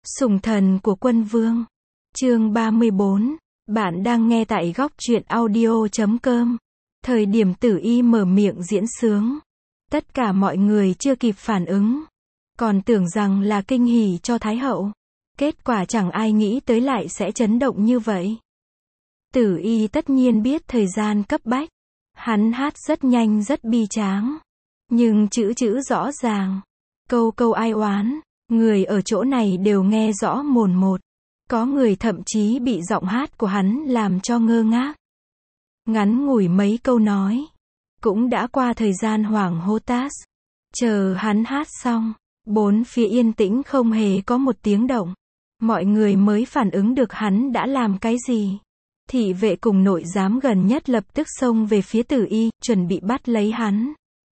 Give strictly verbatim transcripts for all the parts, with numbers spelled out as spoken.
Sủng thần của quân vương. Chương ba mươi bốn. Bạn đang nghe tại góc truyện audio chấm com. Thời điểm Tử Y mở miệng diễn sướng, tất cả mọi người chưa kịp phản ứng, còn tưởng rằng là kinh hỉ cho Thái hậu. Kết quả chẳng ai nghĩ tới lại sẽ chấn động như vậy. Tử Y tất nhiên biết thời gian cấp bách. Hắn hát rất nhanh rất bi tráng, nhưng chữ chữ rõ ràng, câu câu ai oán, người ở chỗ này đều nghe rõ mồn một. Có người thậm chí bị giọng hát của hắn làm cho ngơ ngác. Ngắn ngủi mấy câu nói, cũng đã qua thời gian hoảng hốt tát. Chờ hắn hát xong, bốn phía yên tĩnh không hề có một tiếng động. Mọi người mới phản ứng được hắn đã làm cái gì. Thị vệ cùng nội giám gần nhất lập tức xông về phía Tử Y, chuẩn bị bắt lấy hắn.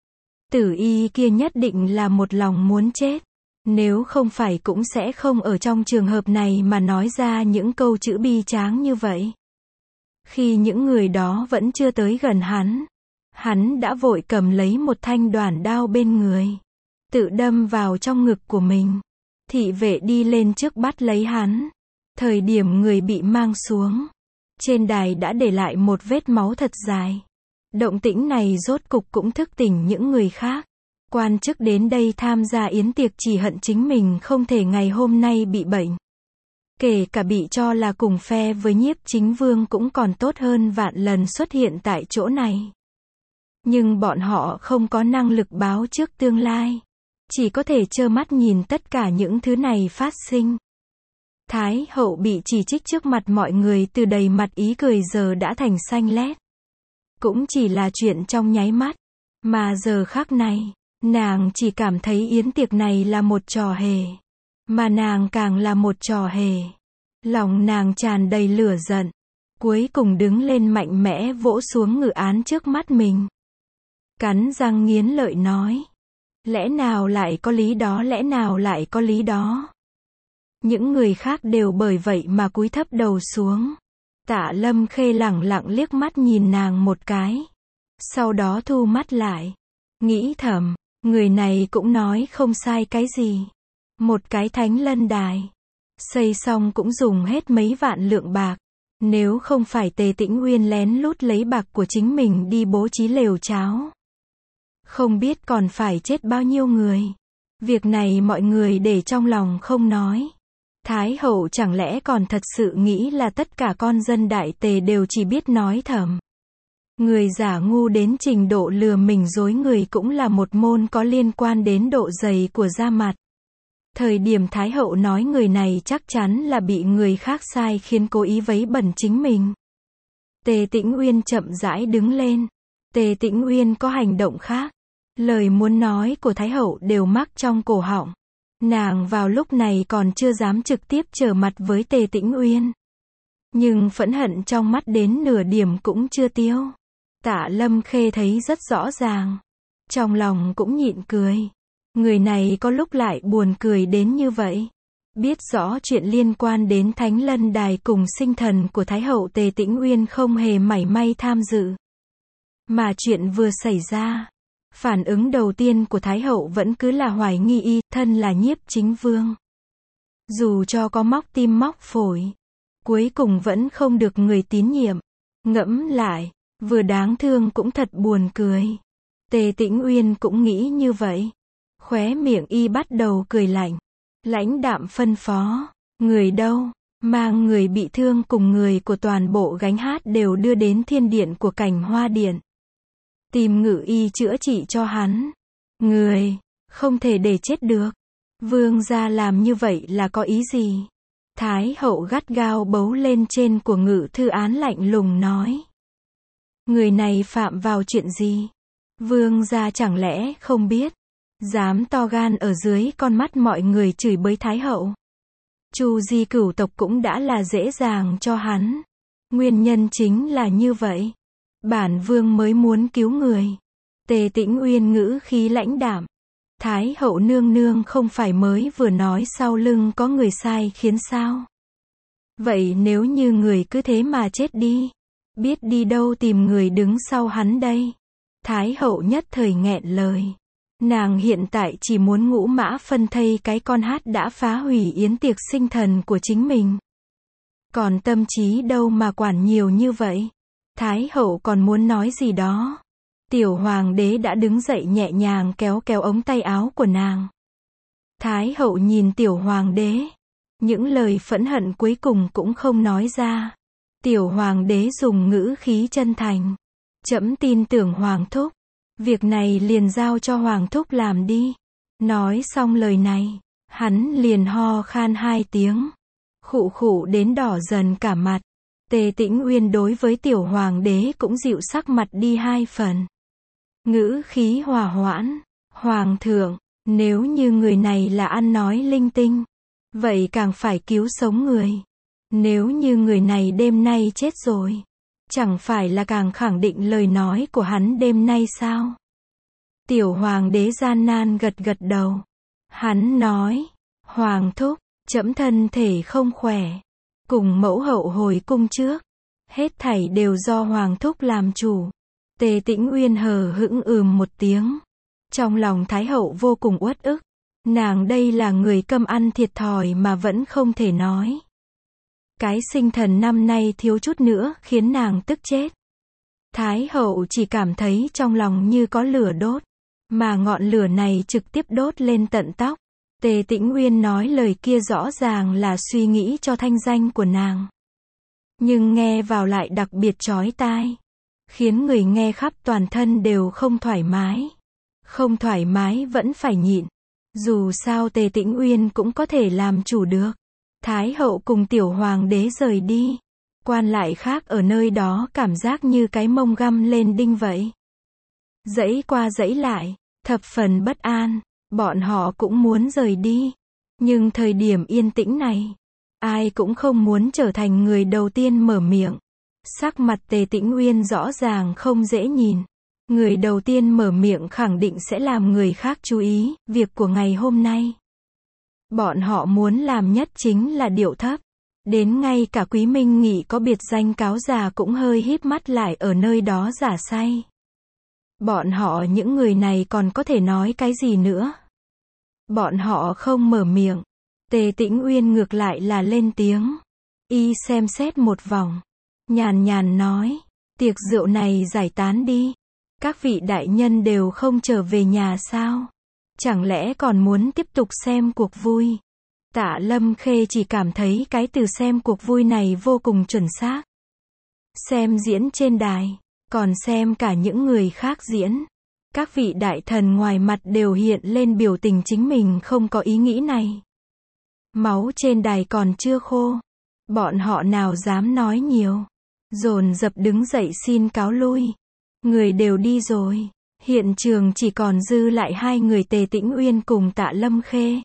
Tử Y kia nhất định là một lòng muốn chết. Nếu không phải cũng sẽ không ở trong trường hợp này mà nói ra những câu chữ bi tráng như vậy. Khi những người đó vẫn chưa tới gần hắn, hắn đã vội cầm lấy một thanh đoản đao bên người, tự đâm vào trong ngực của mình. Thị vệ đi lên trước bắt lấy hắn. Thời điểm người bị mang xuống, trên đài đã để lại một vết máu thật dài. Động tĩnh này rốt cục cũng thức tỉnh những người khác. Quan chức đến đây tham gia yến tiệc chỉ hận chính mình không thể ngày hôm nay bị bệnh. Kể cả bị cho là cùng phe với Nhiếp Chính Vương cũng còn tốt hơn vạn lần xuất hiện tại chỗ này. Nhưng bọn họ không có năng lực báo trước tương lai. Chỉ có thể trơ mắt nhìn tất cả những thứ này phát sinh. Thái hậu bị chỉ trích trước mặt mọi người từ đầy mặt ý cười giờ đã thành xanh lét. Cũng chỉ là chuyện trong nháy mắt. Mà giờ khắc này, nàng chỉ cảm thấy yến tiệc này là một trò hề. Mà nàng càng là một trò hề. Lòng nàng tràn đầy lửa giận. Cuối cùng đứng lên mạnh mẽ vỗ xuống ngự án trước mắt mình. Cắn răng nghiến lợi nói. Lẽ nào lại có lý đó, lẽ nào lại có lý đó. Những người khác đều bởi vậy mà cúi thấp đầu xuống. Tạ Lâm Khê lẳng lặng liếc mắt nhìn nàng một cái. Sau đó thu mắt lại. Nghĩ thầm, người này cũng nói không sai cái gì. Một cái thánh lân đài. Xây xong cũng dùng hết mấy vạn lượng bạc. Nếu không phải Tề Tĩnh Uyên lén lút lấy bạc của chính mình đi bố trí lều cháo, không biết còn phải chết bao nhiêu người. Việc này mọi người để trong lòng không nói. Thái hậu chẳng lẽ còn thật sự nghĩ là tất cả con dân Đại Tề đều chỉ biết nói thầm. Người giả ngu đến trình độ lừa mình dối người cũng là một môn có liên quan đến độ dày của da mặt. Thời điểm Thái hậu nói người này chắc chắn là bị người khác sai khiến cố ý vấy bẩn chính mình. Tề Tĩnh Uyên chậm rãi đứng lên. Tề Tĩnh Uyên có hành động khác. Lời muốn nói của Thái hậu đều mắc trong cổ họng. Nàng vào lúc này còn chưa dám trực tiếp trở mặt với Tề Tĩnh Uyên. Nhưng phẫn hận trong mắt đến nửa điểm cũng chưa tiêu. Tạ Lâm Khê thấy rất rõ ràng. Trong lòng cũng nhịn cười. Người này có lúc lại buồn cười đến như vậy. Biết rõ chuyện liên quan đến Thánh Lân Đài cùng sinh thần của Thái hậu Tề Tĩnh Uyên không hề mảy may tham dự. Mà chuyện vừa xảy ra, phản ứng đầu tiên của Thái hậu vẫn cứ là hoài nghi y thân là Nhiếp Chính Vương. Dù cho có móc tim móc phổi, cuối cùng vẫn không được người tín nhiệm. Ngẫm lại, vừa đáng thương cũng thật buồn cười. Tề Tĩnh Uyên cũng nghĩ như vậy. Khóe miệng y bắt đầu cười lạnh. Lãnh đạm phân phó. Người đâu? Mang người bị thương cùng người của toàn bộ gánh hát đều đưa đến thiên điện của Cảnh Hoa Điện. Tìm ngự y chữa trị cho hắn. Người, không thể để chết được. Vương gia làm như vậy là có ý gì? Thái hậu gắt gao bấu lên trên của ngự thư án lạnh lùng nói. Người này phạm vào chuyện gì? Vương gia chẳng lẽ không biết? Dám to gan ở dưới con mắt mọi người chửi bới Thái hậu. Chu Di cửu tộc cũng đã là dễ dàng cho hắn. Nguyên nhân chính là như vậy. Bản vương mới muốn cứu người. Tề Tĩnh Uyên ngữ khí lãnh đạm. Thái hậu nương nương không phải mới vừa nói sau lưng có người sai khiến sao? Vậy nếu như người cứ thế mà chết đi, biết đi đâu tìm người đứng sau hắn đây? Thái hậu nhất thời nghẹn lời. Nàng hiện tại chỉ muốn ngũ mã phân thây cái con hát đã phá hủy yến tiệc sinh thần của chính mình. Còn tâm trí đâu mà quản nhiều như vậy. Thái hậu còn muốn nói gì đó. Tiểu hoàng đế đã đứng dậy nhẹ nhàng kéo kéo ống tay áo của nàng. Thái hậu nhìn tiểu hoàng đế. Những lời phẫn hận cuối cùng cũng không nói ra. Tiểu hoàng đế dùng ngữ khí chân thành. Trẫm tin tưởng hoàng thúc. Việc này liền giao cho hoàng thúc làm đi. Nói xong lời này, hắn liền ho khan hai tiếng. Khụ khụ đến đỏ dần cả mặt. Tề Tĩnh Uyên đối với tiểu hoàng đế cũng dịu sắc mặt đi hai phần. Ngữ khí hòa hoãn. Hoàng thượng, nếu như người này là ăn nói linh tinh, vậy càng phải cứu sống người. Nếu như người này đêm nay chết rồi, chẳng phải là càng khẳng định lời nói của hắn đêm nay sao? Tiểu hoàng đế gian nan gật gật đầu. Hắn nói, hoàng thúc, trẫm thân thể không khỏe. Cùng mẫu hậu hồi cung trước. Hết thảy đều do hoàng thúc làm chủ. Tề Tĩnh Uyên hờ hững ừm một tiếng. Trong lòng Thái hậu vô cùng uất ức. Nàng đây là người câm ăn thiệt thòi mà vẫn không thể nói. Cái sinh thần năm nay thiếu chút nữa khiến nàng tức chết. Thái hậu chỉ cảm thấy trong lòng như có lửa đốt. Mà ngọn lửa này trực tiếp đốt lên tận tóc. Tề Tĩnh Uyên nói lời kia rõ ràng là suy nghĩ cho thanh danh của nàng. Nhưng nghe vào lại đặc biệt chói tai. Khiến người nghe khắp toàn thân đều không thoải mái. Không thoải mái vẫn phải nhịn. Dù sao Tề Tĩnh Uyên cũng có thể làm chủ được. Thái hậu cùng tiểu hoàng đế rời đi. Quan lại khác ở nơi đó cảm giác như cái mông găm lên đinh vậy. Dãy qua dãy lại, thập phần bất an. Bọn họ cũng muốn rời đi. Nhưng thời điểm yên tĩnh này, ai cũng không muốn trở thành người đầu tiên mở miệng. Sắc mặt Tề Tĩnh Uyên rõ ràng không dễ nhìn. Người đầu tiên mở miệng khẳng định sẽ làm người khác chú ý, việc của ngày hôm nay. Bọn họ muốn làm nhất chính là điệu thấp. Đến ngay cả Quý Minh Nghị có biệt danh cáo già cũng hơi híp mắt lại ở nơi đó giả say. Bọn họ những người này còn có thể nói cái gì nữa? Bọn họ không mở miệng. Tề Tĩnh Uyên ngược lại là lên tiếng. Y xem xét một vòng. Nhàn nhàn nói. Tiệc rượu này giải tán đi. Các vị đại nhân đều không trở về nhà sao? Chẳng lẽ còn muốn tiếp tục xem cuộc vui? Tạ Lâm Khê chỉ cảm thấy cái từ xem cuộc vui này vô cùng chuẩn xác. Xem diễn trên đài, còn xem cả những người khác diễn. Các vị đại thần ngoài mặt đều hiện lên biểu tình chính mình không có ý nghĩ này. Máu trên đài còn chưa khô. Bọn họ nào dám nói nhiều. Dồn dập đứng dậy xin cáo lui. Người đều đi rồi. Hiện trường chỉ còn dư lại hai người Tề Tĩnh Uyên cùng Tạ Lâm Khê.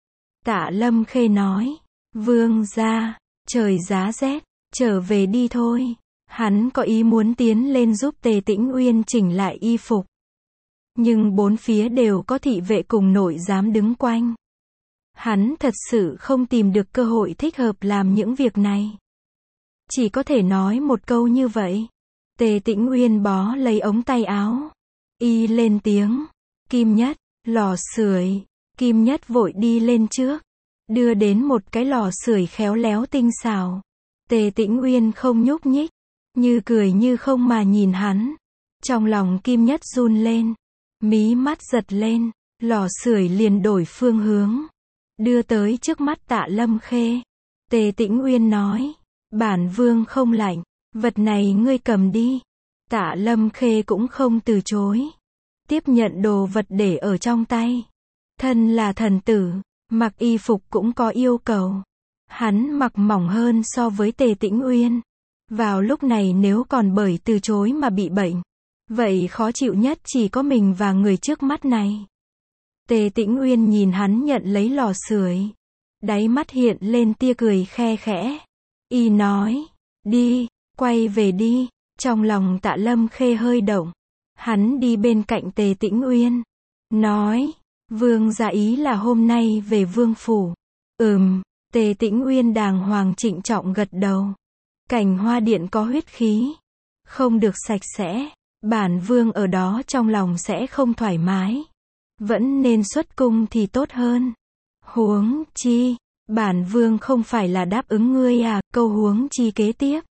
Tạ Lâm Khê nói. Vương gia, trời giá rét, trở về đi thôi. Hắn có ý muốn tiến lên giúp Tề Tĩnh Uyên chỉnh lại y phục. Nhưng bốn phía đều có thị vệ cùng nội giám đứng quanh. Hắn thật sự không tìm được cơ hội thích hợp làm những việc này. Chỉ có thể nói một câu như vậy. Tề Tĩnh Uyên bó lấy ống tay áo. Y lên tiếng. Kim Nhất, lò sưởi. Kim Nhất vội đi lên trước. Đưa đến một cái lò sưởi khéo léo tinh xảo. Tề Tĩnh Uyên không nhúc nhích. Như cười như không mà nhìn hắn. Trong lòng Kim Nhất run lên. Mí mắt giật lên. Lò sưởi liền đổi phương hướng. Đưa tới trước mắt Tạ Lâm Khê. Tề Tĩnh Uyên nói. Bản vương không lạnh. Vật này ngươi cầm đi. Tạ Lâm Khê cũng không từ chối. Tiếp nhận đồ vật để ở trong tay. Thân là thần tử, mặc y phục cũng có yêu cầu. Hắn mặc mỏng hơn so với Tề Tĩnh Uyên. Vào lúc này nếu còn bởi từ chối mà bị bệnh, vậy khó chịu nhất chỉ có mình và người trước mắt này. Tề Tĩnh Uyên nhìn hắn nhận lấy lò sưởi. Đáy mắt hiện lên tia cười khe khẽ. Y nói, đi, quay về đi. Trong lòng Tạ Lâm Khê hơi động. Hắn đi bên cạnh Tề Tĩnh Uyên. Nói, vương gia ý là hôm nay về vương phủ. Ừm, Tề Tĩnh Uyên đàng hoàng trịnh trọng gật đầu. Cảnh hoa điện có huyết khí. Không được sạch sẽ. Bản vương ở đó trong lòng sẽ không thoải mái. vẫn nên xuất cung thì tốt hơn. Huống chi, bản vương không phải là đáp ứng ngươi à, câu huống chi kế tiếp.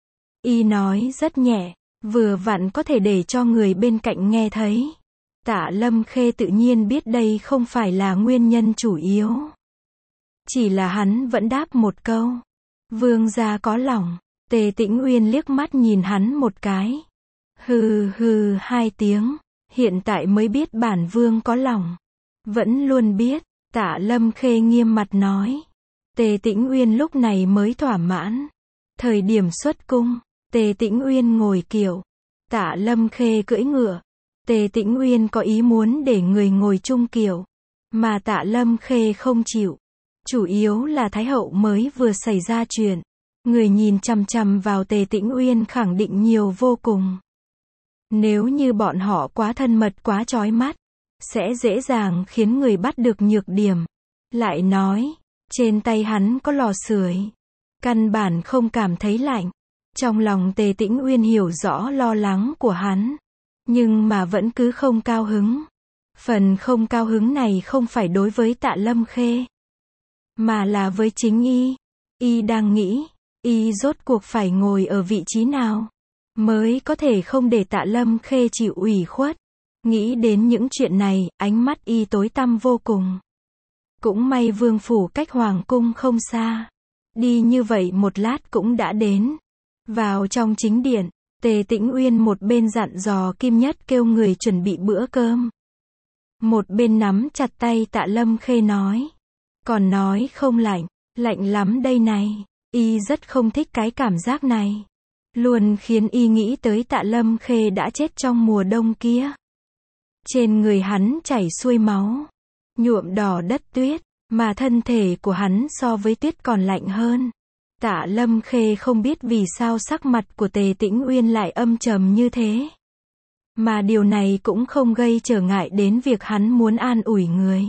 Y nói rất nhẹ, vừa vặn có thể để cho người bên cạnh nghe thấy. Tạ Lâm Khê tự nhiên biết đây không phải là nguyên nhân chủ yếu. Chỉ là hắn vẫn đáp một câu. Vương gia có lòng. Tề Tĩnh Uyên liếc mắt nhìn hắn một cái. Hừ hừ hai tiếng. Hiện tại mới biết bản vương có lòng. Vẫn luôn biết. Tạ Lâm Khê nghiêm mặt nói. Tề Tĩnh Uyên lúc này mới thỏa mãn. Thời điểm xuất cung, Tề Tĩnh Uyên ngồi kiệu. Tạ Lâm Khê cưỡi ngựa. Tề Tĩnh Uyên có ý muốn để người ngồi chung kiệu. Mà Tạ Lâm Khê không chịu. Chủ yếu là Thái hậu mới vừa xảy ra chuyện. Người nhìn chằm chằm vào Tề Tĩnh Uyên khẳng định nhiều vô cùng. Nếu như bọn họ quá thân mật quá chói mắt, sẽ dễ dàng khiến người bắt được nhược điểm. Lại nói, trên tay hắn có lò sưởi, căn bản không cảm thấy lạnh. Trong lòng Tề Tĩnh Uyên hiểu rõ lo lắng của hắn, nhưng mà vẫn cứ không cao hứng. Phần không cao hứng này không phải đối với Tạ Lâm Khê, mà là với chính y. Y đang nghĩ, y rốt cuộc phải ngồi ở vị trí nào, mới có thể không để Tạ Lâm Khê chịu ủy khuất. Nghĩ đến những chuyện này, ánh mắt y tối tăm vô cùng. Cũng may vương phủ cách hoàng cung không xa. Đi như vậy một lát cũng đã đến. Vào trong chính điện, Tề Tĩnh Uyên một bên dặn dò Kim Nhất kêu người chuẩn bị bữa cơm. Một bên nắm chặt tay Tạ Lâm Khê nói. Còn nói không lạnh, lạnh lắm đây này. Y rất không thích cái cảm giác này. Luôn khiến y nghĩ tới Tạ Lâm Khê đã chết trong mùa đông kia. Trên người hắn chảy xuôi máu, nhuộm đỏ đất tuyết, mà thân thể của hắn so với tuyết còn lạnh hơn. Tạ Lâm Khê không biết vì sao sắc mặt của Tề Tĩnh Uyên lại âm trầm như thế. Mà điều này cũng không gây trở ngại đến việc hắn muốn an ủi người.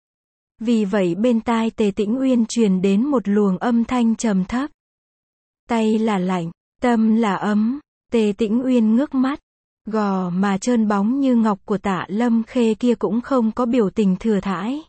Vì vậy bên tai Tề Tĩnh Uyên truyền đến một luồng âm thanh trầm thấp. Tay là lạnh, tâm là ấm. Tề Tĩnh Uyên ngước mắt. Gò mà trơn bóng như ngọc của Tạ Lâm Khê kia cũng không có biểu tình thừa thãi.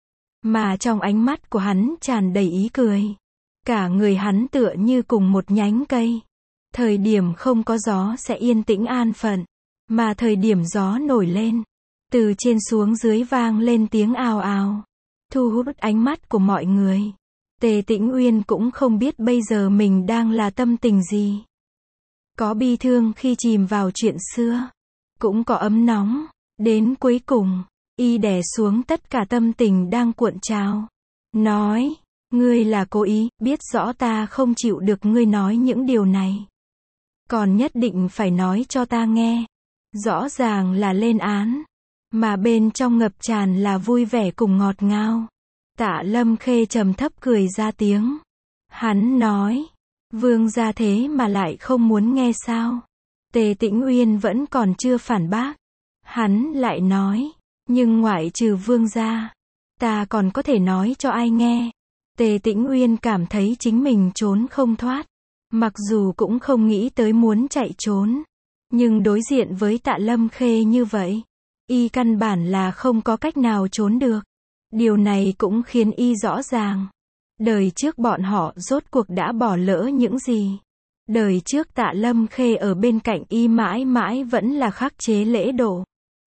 Mà trong ánh mắt của hắn tràn đầy ý cười. Cả người hắn tựa như cùng một nhánh cây. Thời điểm không có gió sẽ yên tĩnh an phận. Mà thời điểm gió nổi lên, từ trên xuống dưới vang lên tiếng ào ào. Thu hút ánh mắt của mọi người. Tề Tĩnh Uyên cũng không biết bây giờ mình đang là tâm tình gì. Có bi thương khi chìm vào chuyện xưa, cũng có ấm nóng. Đến cuối cùng, y đè xuống tất cả tâm tình đang cuộn trào. Nói, ngươi là cố ý, biết rõ ta không chịu được ngươi nói những điều này. Còn nhất định phải nói cho ta nghe. Rõ ràng là lên án, mà bên trong ngập tràn là vui vẻ cùng ngọt ngào. Tạ Lâm Khê trầm thấp cười ra tiếng. Hắn nói, vương gia thế mà lại không muốn nghe sao? Tề Tĩnh Uyên vẫn còn chưa phản bác. Hắn lại nói, nhưng ngoại trừ vương gia, ta còn có thể nói cho ai nghe? Tề Tĩnh Uyên cảm thấy chính mình trốn không thoát. Mặc dù cũng không nghĩ tới muốn chạy trốn. Nhưng đối diện với Tạ Lâm Khê như vậy, y căn bản là không có cách nào trốn được. Điều này cũng khiến y rõ ràng. Đời trước bọn họ rốt cuộc đã bỏ lỡ những gì. Đời trước Tạ Lâm Khê ở bên cạnh y mãi mãi vẫn là khắc chế lễ độ.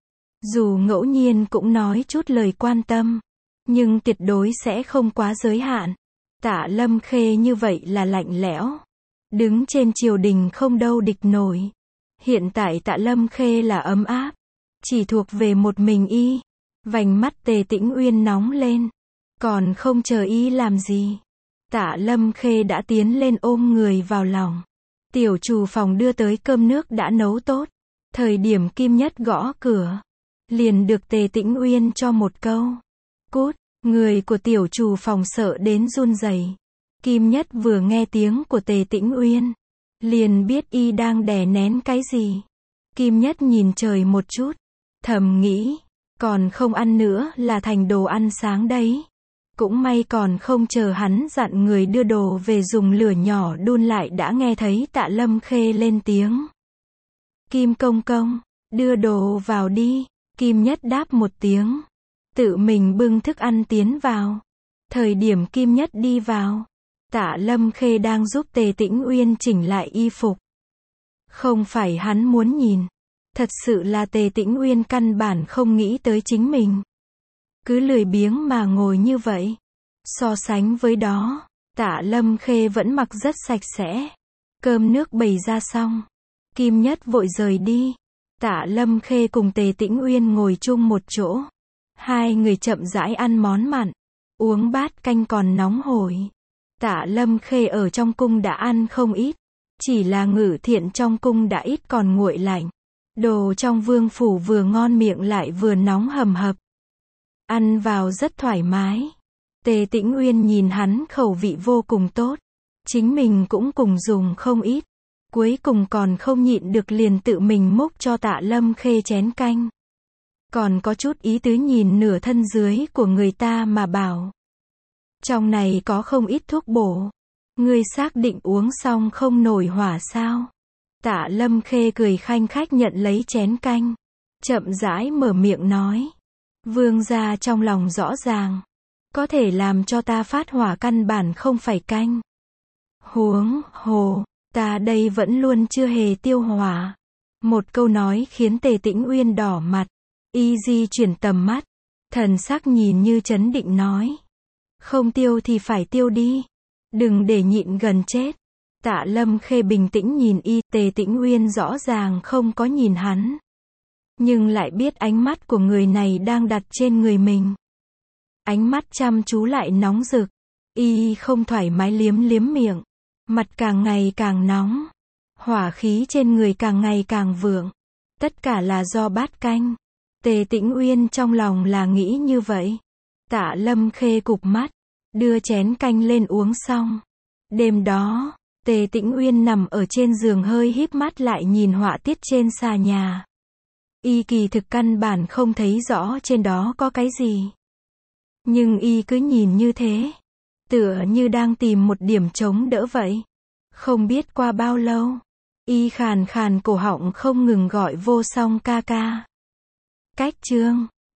Dù ngẫu nhiên cũng nói chút lời quan tâm, nhưng tuyệt đối sẽ không quá giới hạn. Tạ Lâm Khê như vậy là lạnh lẽo. Đứng trên triều đình không đâu địch nổi. Hiện tại Tạ Lâm Khê là ấm áp, chỉ thuộc về một mình y. Vành mắt Tề Tĩnh Uyên nóng lên, còn không chờ y làm gì. Tạ Lâm Khê đã tiến lên ôm người vào lòng. Tiểu trù phòng đưa tới cơm nước đã nấu tốt. Thời điểm Kim Nhất gõ cửa, liền được Tề Tĩnh Uyên cho một câu. Cút, người của tiểu trù phòng sợ đến run rẩy. Kim Nhất vừa nghe tiếng của Tề Tĩnh Uyên, liền biết y đang đè nén cái gì. Kim Nhất nhìn trời một chút, thầm nghĩ, còn không ăn nữa là thành đồ ăn sáng đấy. Cũng may còn không chờ hắn dặn người đưa đồ về dùng lửa nhỏ đun lại đã nghe thấy Tạ Lâm Khê lên tiếng. Kim công công, đưa đồ vào đi. Kim Nhất đáp một tiếng, tự mình bưng thức ăn tiến vào. Thời điểm Kim Nhất đi vào, Tạ Lâm Khê đang giúp Tề Tĩnh Uyên chỉnh lại y phục. Không phải hắn muốn nhìn, thật sự là Tề Tĩnh Uyên căn bản không nghĩ tới chính mình. Cứ lười biếng mà ngồi như vậy. So sánh với đó, Tạ Lâm Khê vẫn mặc rất sạch sẽ. Cơm nước bày ra xong, Kim Nhất vội rời đi. Tạ Lâm Khê cùng Tề Tĩnh Uyên ngồi chung một chỗ. Hai người chậm rãi ăn món mặn, uống bát canh còn nóng hổi. Tạ Lâm Khê ở trong cung đã ăn không ít, chỉ là Ngự Thiện trong cung đã ít còn nguội lạnh. Đồ trong vương phủ vừa ngon miệng lại vừa nóng hầm hập. Ăn vào rất thoải mái. Tề Tĩnh Uyên nhìn hắn khẩu vị vô cùng tốt. Chính mình cũng cùng dùng không ít. Cuối cùng còn không nhịn được liền tự mình múc cho Tạ Lâm Khê chén canh. Còn có chút ý tứ nhìn nửa thân dưới của người ta mà bảo. Trong này có không ít thuốc bổ. Ngươi xác định uống xong không nổi hỏa sao? Tạ Lâm Khê cười khanh khách nhận lấy chén canh. Chậm rãi mở miệng nói. Vương gia trong lòng rõ ràng. Có thể làm cho ta phát hỏa căn bản không phải canh. Huống hồ, ta đây vẫn luôn chưa hề tiêu hỏa. Một câu nói khiến Tề Tĩnh Uyên đỏ mặt. Y di chuyển tầm mắt. Thần sắc nhìn như trấn định nói. Không tiêu thì phải tiêu đi. Đừng để nhịn gần chết. Tạ Lâm Khê bình tĩnh nhìn y. Tề Tĩnh Uyên rõ ràng không có nhìn hắn. Nhưng lại biết ánh mắt của người này đang đặt trên người mình. Ánh mắt chăm chú lại nóng rực. Y không thoải mái liếm liếm miệng. Mặt càng ngày càng nóng. Hỏa khí trên người càng ngày càng vượng. Tất cả là do bát canh. Tề Tĩnh Uyên trong lòng là nghĩ như vậy. Tạ Lâm Khê cụp mắt. Đưa chén canh lên uống xong. Đêm đó, Tề Tĩnh Uyên nằm ở trên giường hơi híp mắt lại nhìn họa tiết trên xà nhà. Y kỳ thực căn bản không thấy rõ trên đó có cái gì. Nhưng y cứ nhìn như thế. Tựa như đang tìm một điểm chống đỡ vậy. Không biết qua bao lâu. Y khàn khàn cổ họng không ngừng gọi Vô Song ca ca. Cách chương